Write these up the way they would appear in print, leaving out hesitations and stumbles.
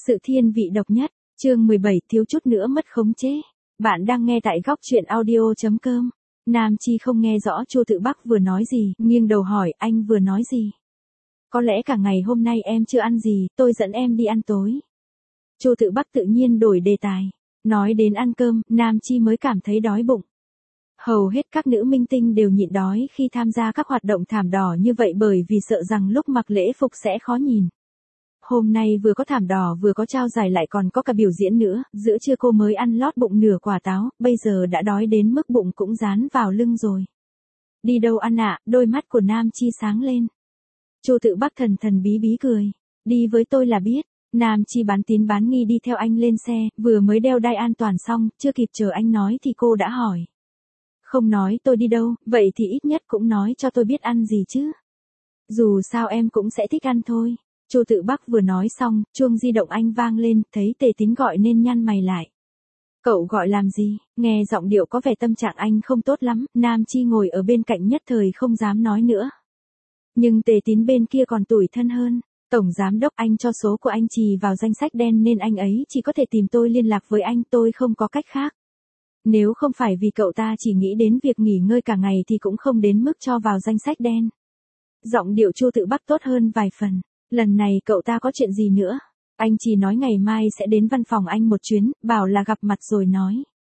Sự thiên vị độc nhất, chương 17 thiếu chút nữa mất khống chế. Bạn đang nghe tại góc truyện audio.com. Nam Chi không nghe rõ Chu Tự Bắc vừa nói gì, nghiêng đầu hỏi anh vừa nói gì. Có lẽ cả ngày hôm nay em chưa ăn gì, tôi dẫn em đi ăn tối. Chu Tự Bắc tự nhiên đổi đề tài. Nói đến ăn cơm, Nam Chi mới cảm thấy đói bụng. Hầu hết các nữ minh tinh đều nhịn đói khi tham gia các hoạt động thảm đỏ như vậy bởi vì sợ rằng lúc mặc lễ phục sẽ khó nhìn. Hôm nay vừa có thảm đỏ vừa có trao giải lại còn có cả biểu diễn nữa, giữa trưa cô mới ăn lót bụng nửa quả táo, bây giờ đã đói đến mức bụng cũng dán vào lưng rồi. Đi đâu ăn ạ? Đôi mắt của Nam Chi sáng lên. Chu Tự Bắc thần thần bí bí cười. Đi với tôi là biết. Nam Chi bán tín bán nghi đi theo anh lên xe, vừa mới đeo đai an toàn xong, chưa kịp chờ anh nói thì cô đã hỏi. Không nói tôi đi đâu, vậy thì ít nhất cũng nói cho tôi biết ăn gì chứ. Dù sao em cũng sẽ thích ăn thôi. Chu Tự Bắc vừa nói xong, chuông di động anh vang lên, thấy Tề Tín gọi nên nhăn mày lại. Cậu gọi làm gì? Nghe giọng điệu có vẻ tâm trạng anh không tốt lắm, Nam Chi ngồi ở bên cạnh nhất thời không dám nói nữa. Nhưng Tề Tín bên kia còn tủi thân hơn. Tổng giám đốc anh cho số của anh trì vào danh sách đen nên anh ấy chỉ có thể tìm tôi liên lạc với anh, tôi không có cách khác. Nếu không phải vì cậu ta chỉ nghĩ đến việc nghỉ ngơi cả ngày thì cũng không đến mức cho vào danh sách đen. Giọng điệu Chu Tự Bắc tốt hơn vài phần. Lần này cậu ta có chuyện gì nữa? Anh chỉ nói ngày mai sẽ đến văn phòng anh một chuyến, bảo là gặp mặt rồi nói.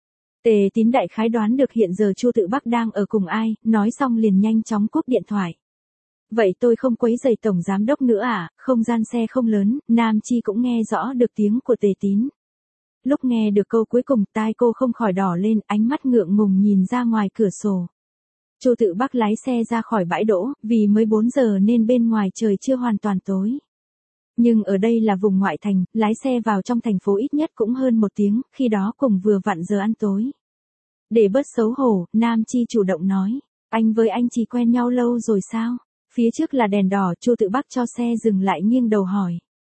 Tề Tín đại khái đoán được hiện giờ Chu Tự Bắc đang ở cùng ai, nói xong liền nhanh chóng cúp điện thoại. Vậy tôi không quấy rầy tổng giám đốc nữa à? Không gian xe không lớn, Nam Chi cũng nghe rõ được tiếng của Tề Tín. Lúc nghe được câu cuối cùng tai cô không khỏi đỏ lên, ánh mắt ngượng ngùng nhìn ra ngoài cửa sổ. Chu Tự Bắc lái xe ra khỏi bãi đỗ, vì mới 4 giờ nên bên ngoài trời chưa hoàn toàn tối. Nhưng ở đây là vùng ngoại thành, lái xe vào trong thành phố ít nhất cũng hơn 1 tiếng, khi đó cùng vừa vặn giờ ăn tối. Để bớt xấu hổ, Nam Chi chủ động nói, anh với anh chỉ quen nhau lâu rồi sao? Phía trước là đèn đỏ, Chu Tự Bắc cho xe dừng lại nghiêng đầu hỏi.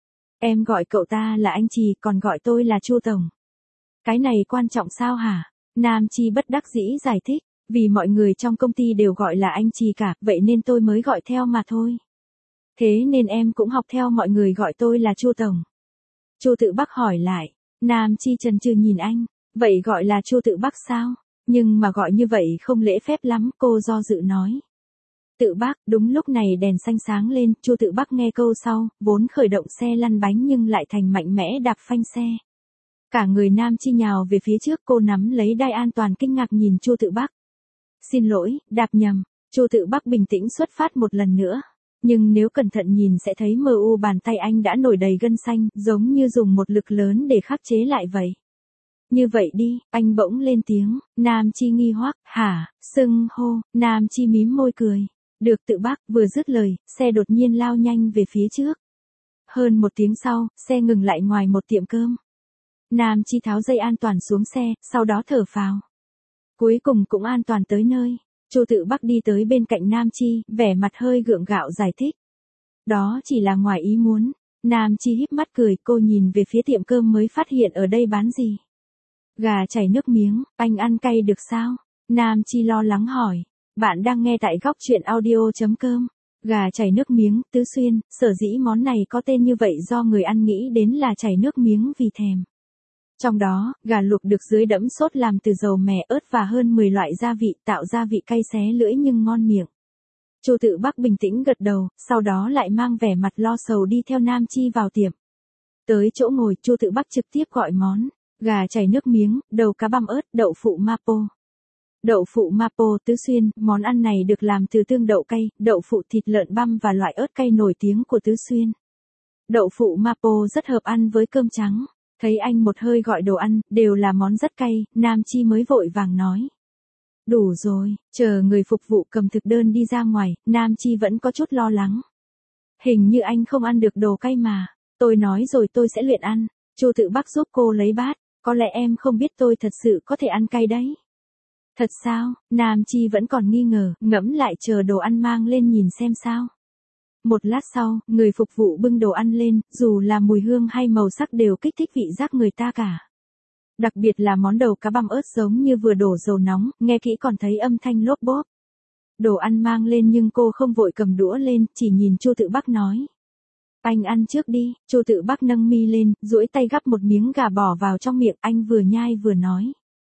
Em gọi cậu ta là anh Trì, còn gọi tôi là Chu Tổng. Cái này quan trọng sao hả? Nam Chi bất đắc dĩ giải thích, vì mọi người trong công ty đều gọi là anh Trì cả, vậy nên tôi mới gọi theo mà thôi. Thế nên em cũng học theo mọi người gọi tôi là Chu Tổng. Chu Tự Bắc hỏi lại, Nam Chi chần chừ nhìn anh, vậy gọi là Chu Tự Bắc sao? Nhưng mà gọi như vậy không lễ phép lắm, cô do dự nói. Tự Bắc, đúng lúc này đèn xanh sáng lên, Chu Tự Bắc nghe câu sau, vốn khởi động xe lăn bánh nhưng lại thành mạnh mẽ đạp phanh xe. Cả người Nam Chi nhào về phía trước, cô nắm lấy đai an toàn kinh ngạc nhìn Chu Tự Bắc. Xin lỗi, đạp nhầm. Chu Tự Bắc bình tĩnh xuất phát một lần nữa. Nhưng nếu cẩn thận nhìn sẽ thấy mờ u bàn tay anh đã nổi đầy gân xanh, giống như dùng một lực lớn để khắc chế lại vậy. Như vậy đi, anh bỗng lên tiếng, Nam Chi nghi hoắc, hả, xưng hô, Nam Chi mím môi cười. Được Tự Bắc, vừa dứt lời, xe đột nhiên lao nhanh về phía trước. Hơn 1 tiếng sau, xe ngừng lại ngoài một tiệm cơm. Nam Chi tháo dây an toàn xuống xe, sau đó thở phào. Cuối cùng cũng an toàn tới nơi. Chu Tự Bắc đi tới bên cạnh Nam Chi, vẻ mặt hơi gượng gạo giải thích. Đó chỉ là ngoài ý muốn. Nam Chi híp mắt cười, cô nhìn về phía tiệm cơm mới phát hiện ở đây bán gì. Gà chảy nước miếng, anh ăn cay được sao? Nam Chi lo lắng hỏi. Bạn đang nghe tại góc truyện audio.com. Gà chảy nước miếng, Tứ Xuyên, sở dĩ món này có tên như vậy do người ăn nghĩ đến là chảy nước miếng vì thèm. Trong đó, gà luộc được dưới đẫm sốt làm từ dầu mè ớt và hơn 10 loại gia vị tạo ra vị cay xé lưỡi nhưng ngon miệng. Chu Tự Bắc bình tĩnh gật đầu, sau đó lại mang vẻ mặt lo sầu đi theo Nam Chi vào tiệm. Tới chỗ ngồi, Chu Tự Bắc trực tiếp gọi món, gà chảy nước miếng, đầu cá băm ớt, đậu phụ mapo. Đậu phụ mapo Tứ Xuyên, món ăn này được làm từ tương đậu cay, đậu phụ thịt lợn băm và loại ớt cay nổi tiếng của Tứ Xuyên. Đậu phụ mapo rất hợp ăn với cơm trắng. Thấy anh một hơi gọi đồ ăn, đều là món rất cay, Nam Chi mới vội vàng nói. Đủ rồi, chờ người phục vụ cầm thực đơn đi ra ngoài, Nam Chi vẫn có chút lo lắng. Hình như anh không ăn được đồ cay mà. Tôi nói rồi tôi sẽ luyện ăn. Chu Tự Bắc giúp cô lấy bát, có lẽ em không biết tôi thật sự có thể ăn cay đấy. Thật sao? Nam Chi vẫn còn nghi ngờ, ngẫm lại chờ đồ ăn mang lên nhìn xem sao. Một lát sau, người phục vụ bưng đồ ăn lên, dù là mùi hương hay màu sắc đều kích thích vị giác người ta cả. Đặc biệt là món đầu cá băm ớt giống như vừa đổ dầu nóng, nghe kỹ còn thấy âm thanh lốp bốp. Đồ ăn mang lên nhưng cô không vội cầm đũa lên, chỉ nhìn Chu Tự Bắc nói. Anh ăn trước đi, Chu Tự Bắc nâng mi lên, duỗi tay gắp một miếng gà bỏ vào trong miệng, anh vừa nhai vừa nói.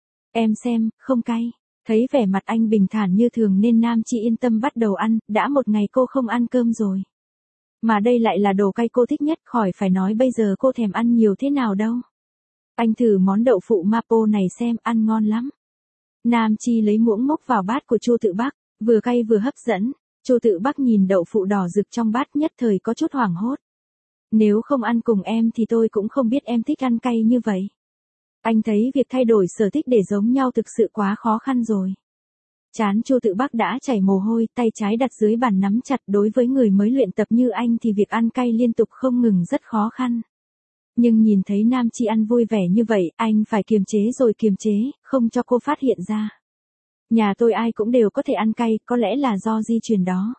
Em xem, không cay. Thấy vẻ mặt anh bình thản như thường nên Nam Chi yên tâm bắt đầu ăn, đã một ngày cô không ăn cơm rồi. Mà đây lại là đồ cay cô thích nhất, khỏi phải nói bây giờ cô thèm ăn nhiều thế nào đâu. Anh thử món đậu phụ mapo này xem, ăn ngon lắm. Nam Chi lấy muỗng múc vào bát của Chu Tự Bắc, vừa cay vừa hấp dẫn. Chu Tự Bắc nhìn đậu phụ đỏ rực trong bát nhất thời có chút hoảng hốt. Nếu không ăn cùng em thì tôi cũng không biết em thích ăn cay như vậy. Anh thấy việc thay đổi sở thích để giống nhau thực sự quá khó khăn rồi. Trán Chu Tự Bắc đã chảy mồ hôi, tay trái đặt dưới bàn nắm chặt, đối với người mới luyện tập như anh thì việc ăn cay liên tục không ngừng rất khó khăn. Nhưng nhìn thấy Nam Chi ăn vui vẻ như vậy, anh phải kiềm chế rồi kiềm chế, không cho cô phát hiện ra. Nhà tôi ai cũng đều có thể ăn cay, có lẽ là do di truyền đó.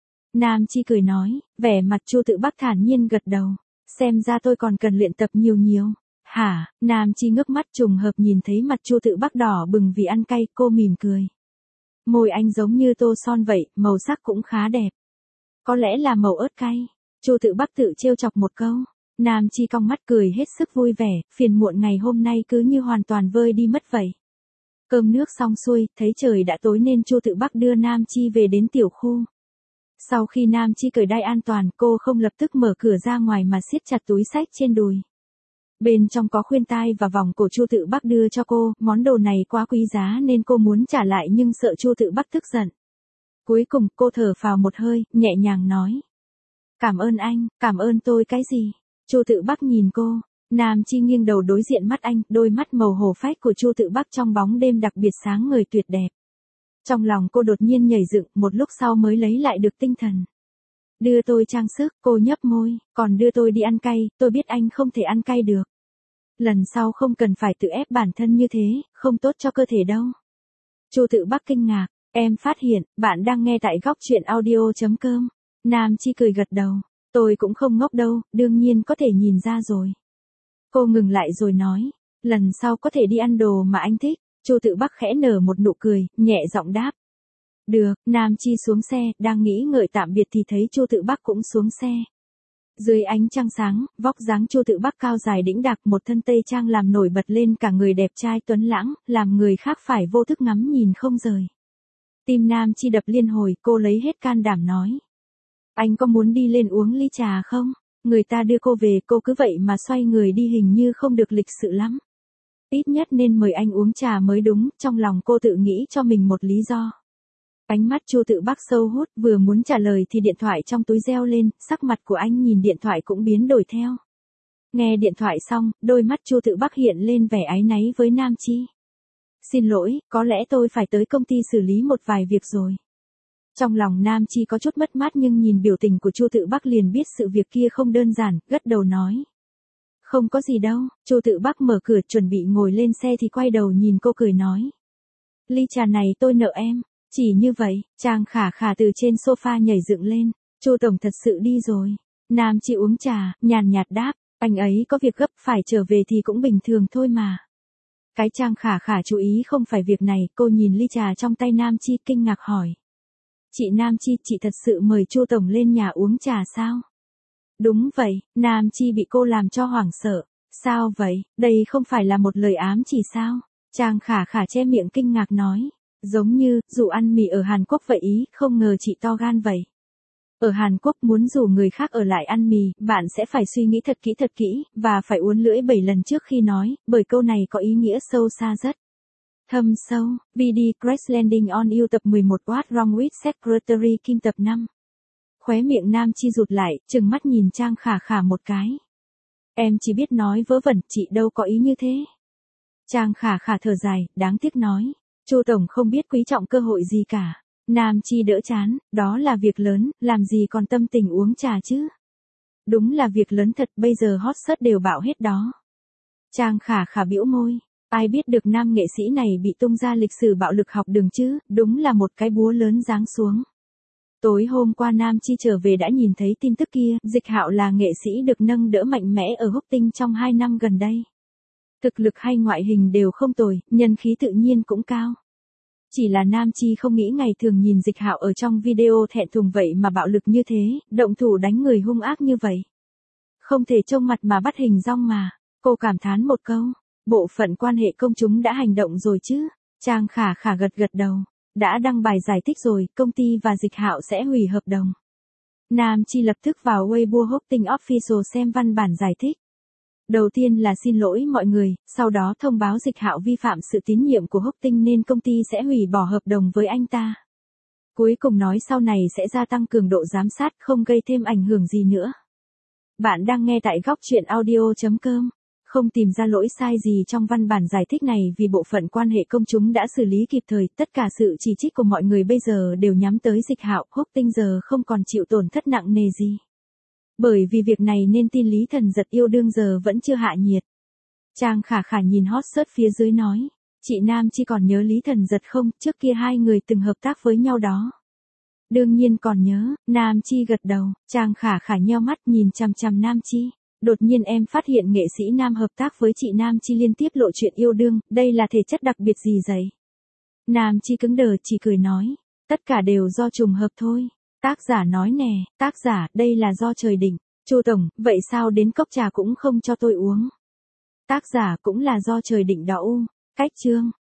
Nam Chi cười nói, vẻ mặt Chu Tự Bắc thản nhiên gật đầu. Xem ra tôi còn cần luyện tập nhiều nhiều. Hả? Nam Chi ngước mắt trùng hợp nhìn thấy mặt Chu Tự Bắc đỏ bừng vì ăn cay, cô mỉm cười. Môi anh giống như tô son vậy, màu sắc cũng khá đẹp. Có lẽ là màu ớt cay. Chu Tự Bắc tự trêu chọc một câu. Nam Chi cong mắt cười hết sức vui vẻ, phiền muộn ngày hôm nay cứ như hoàn toàn vơi đi mất vậy. Cơm nước xong xuôi, thấy trời đã tối nên Chu Tự Bắc đưa Nam Chi về đến tiểu khu. Sau khi Nam Chi cởi đai an toàn, cô không lập tức mở cửa ra ngoài mà siết chặt túi xách trên đùi. Bên trong có khuyên tai và vòng cổ Chu Tự Bắc đưa cho cô, món đồ này quá quý giá nên cô muốn trả lại nhưng sợ Chu Tự Bắc tức giận. Cuối cùng cô thở phào một hơi, nhẹ nhàng nói. Cảm ơn anh, cảm ơn tôi cái gì? Chu Tự Bắc nhìn cô. Nam Chi nghiêng đầu đối diện mắt anh, đôi mắt màu hổ phách của Chu Tự Bắc trong bóng đêm đặc biệt sáng ngời tuyệt đẹp. Trong lòng cô đột nhiên nhảy dựng, một lúc sau mới lấy lại được tinh thần. Đưa tôi trang sức, cô nhấp môi, còn đưa tôi đi ăn cay, tôi biết anh không thể ăn cay được. Lần sau không cần phải tự ép bản thân như thế, không tốt cho cơ thể đâu. Chu Tự Bắc kinh ngạc, em phát hiện, bạn đang nghe tại góc truyện audio.com. Nam Chi cười gật đầu, tôi cũng không ngốc đâu, đương nhiên có thể nhìn ra rồi. Cô ngừng lại rồi nói, lần sau có thể đi ăn đồ mà anh thích. Chu Tự Bắc khẽ nở một nụ cười, nhẹ giọng đáp. Được, Nam Chi xuống xe, đang nghĩ ngợi tạm biệt thì thấy Chu Tự Bắc cũng xuống xe. Dưới ánh trăng sáng, vóc dáng Chu Tự Bắc cao dài đĩnh đạc, một thân tây trang làm nổi bật lên cả người đẹp trai tuấn lãng, làm người khác phải vô thức ngắm nhìn không rời. Tim Nam Chi đập liên hồi, cô lấy hết can đảm nói. Anh có muốn đi lên uống ly trà không? Người ta đưa cô về, cô cứ vậy mà xoay người đi hình như không được lịch sự lắm. Ít nhất nên mời anh uống trà mới đúng, trong lòng cô tự nghĩ cho mình một lý do. Ánh mắt Chu Tự Bắc sâu hút, vừa muốn trả lời thì điện thoại trong túi reo lên, sắc mặt của anh nhìn điện thoại cũng biến đổi theo. Nghe điện thoại xong, đôi mắt Chu Tự Bắc hiện lên vẻ áy náy với Nam Chi. Xin lỗi, có lẽ tôi phải tới công ty xử lý một vài việc rồi. Trong lòng Nam Chi có chút mất mát nhưng nhìn biểu tình của Chu Tự Bắc liền biết sự việc kia không đơn giản, gật đầu nói. Không có gì đâu. Chu Tự Bắc mở cửa chuẩn bị ngồi lên xe thì quay đầu nhìn cô cười nói. Ly trà này tôi nợ em. Chỉ như vậy, Trang Khả Khả từ trên sofa nhảy dựng lên. Chu tổng thật sự đi rồi. Nam Chi uống trà, nhàn nhạt đáp, anh ấy có việc gấp phải trở về thì cũng bình thường thôi mà. Cái Trang Khả Khả chú ý không phải việc này, cô nhìn ly trà trong tay Nam Chi kinh ngạc hỏi. Chị Nam Chi, chị thật sự mời Chu tổng lên nhà uống trà sao? Đúng vậy, Nam Chi bị cô làm cho hoảng sợ. Sao vậy, đây không phải là một lời ám chỉ sao? Trang Khả Khả che miệng kinh ngạc nói. Giống như, dù ăn mì ở Hàn Quốc vậy ý, không ngờ chị to gan vậy. Ở Hàn Quốc muốn rủ người khác ở lại ăn mì, bạn sẽ phải suy nghĩ thật kỹ, và phải uốn lưỡi 7 lần trước khi nói, bởi câu này có ý nghĩa sâu xa rất thâm sâu. VD Crash Landing on You tập 11 What's Wrong with Secretary Kim tập 5. Khóe miệng Nam Chi rụt lại, trừng mắt nhìn Trang Khả Khả một cái. Em chỉ biết nói vớ vẩn, chị đâu có ý như thế. Trang Khả Khả thở dài, đáng tiếc nói. Chu tổng không biết quý trọng cơ hội gì cả. Nam Chi đỡ chán, đó là việc lớn, làm gì còn tâm tình uống trà chứ. Đúng là việc lớn thật, bây giờ hot search đều bảo hết đó. Trang Khả Khả bĩu môi. Ai biết được nam nghệ sĩ này bị tung ra lịch sử bạo lực học đường chứ, đúng là một cái búa lớn giáng xuống. Tối hôm qua Nam Chi trở về đã nhìn thấy tin tức kia, Dịch Hạo là nghệ sĩ được nâng đỡ mạnh mẽ ở Húc Tinh trong 2 năm gần đây. Thực lực hay ngoại hình đều không tồi, nhân khí tự nhiên cũng cao. Chỉ là Nam Chi không nghĩ ngày thường nhìn Dịch Hạo ở trong video thẹn thùng vậy mà bạo lực như thế, động thủ đánh người hung ác như vậy. Không thể trông mặt mà bắt hình dong mà. Cô cảm thán một câu. Bộ phận quan hệ công chúng đã hành động rồi chứ? Trang Khả Khả gật gật đầu. Đã đăng bài giải thích rồi, công ty và Dịch Hạo sẽ hủy hợp đồng. Nam Chi lập tức vào Weibo Hosting Official xem văn bản giải thích. Đầu tiên là xin lỗi mọi người, sau đó thông báo Dịch Hạo vi phạm sự tín nhiệm của Hosting nên công ty sẽ hủy bỏ hợp đồng với anh ta. Cuối cùng nói sau này sẽ gia tăng cường độ giám sát không gây thêm ảnh hưởng gì nữa. Bạn đang nghe tại góc truyện audio.com. Không tìm ra lỗi sai gì trong văn bản giải thích này vì bộ phận quan hệ công chúng đã xử lý kịp thời, tất cả sự chỉ trích của mọi người bây giờ đều nhắm tới Dịch Hạo, Hosting giờ không còn chịu tổn thất nặng nề gì. Bởi vì việc này nên tin Lý Thần Giật yêu đương giờ vẫn chưa hạ nhiệt. Trang Khả Khả nhìn hot search phía dưới nói, chị Nam Chi còn nhớ Lý Thần Giật không, trước kia hai người từng hợp tác với nhau đó. Đương nhiên còn nhớ, Nam Chi gật đầu, Trang Khả Khả nheo mắt nhìn chằm chằm Nam Chi. Đột nhiên em phát hiện nghệ sĩ nam hợp tác với chị Nam Chi liên tiếp lộ chuyện yêu đương, đây là thể chất đặc biệt gì vậy? Nam Chi cứng đờ chỉ cười nói, tất cả đều do trùng hợp thôi. Tác giả nói nè, tác giả, đây là do trời định. Chu tổng, vậy sao đến cốc trà cũng không cho tôi uống? Tác giả cũng là do trời định đó u. Cách chương.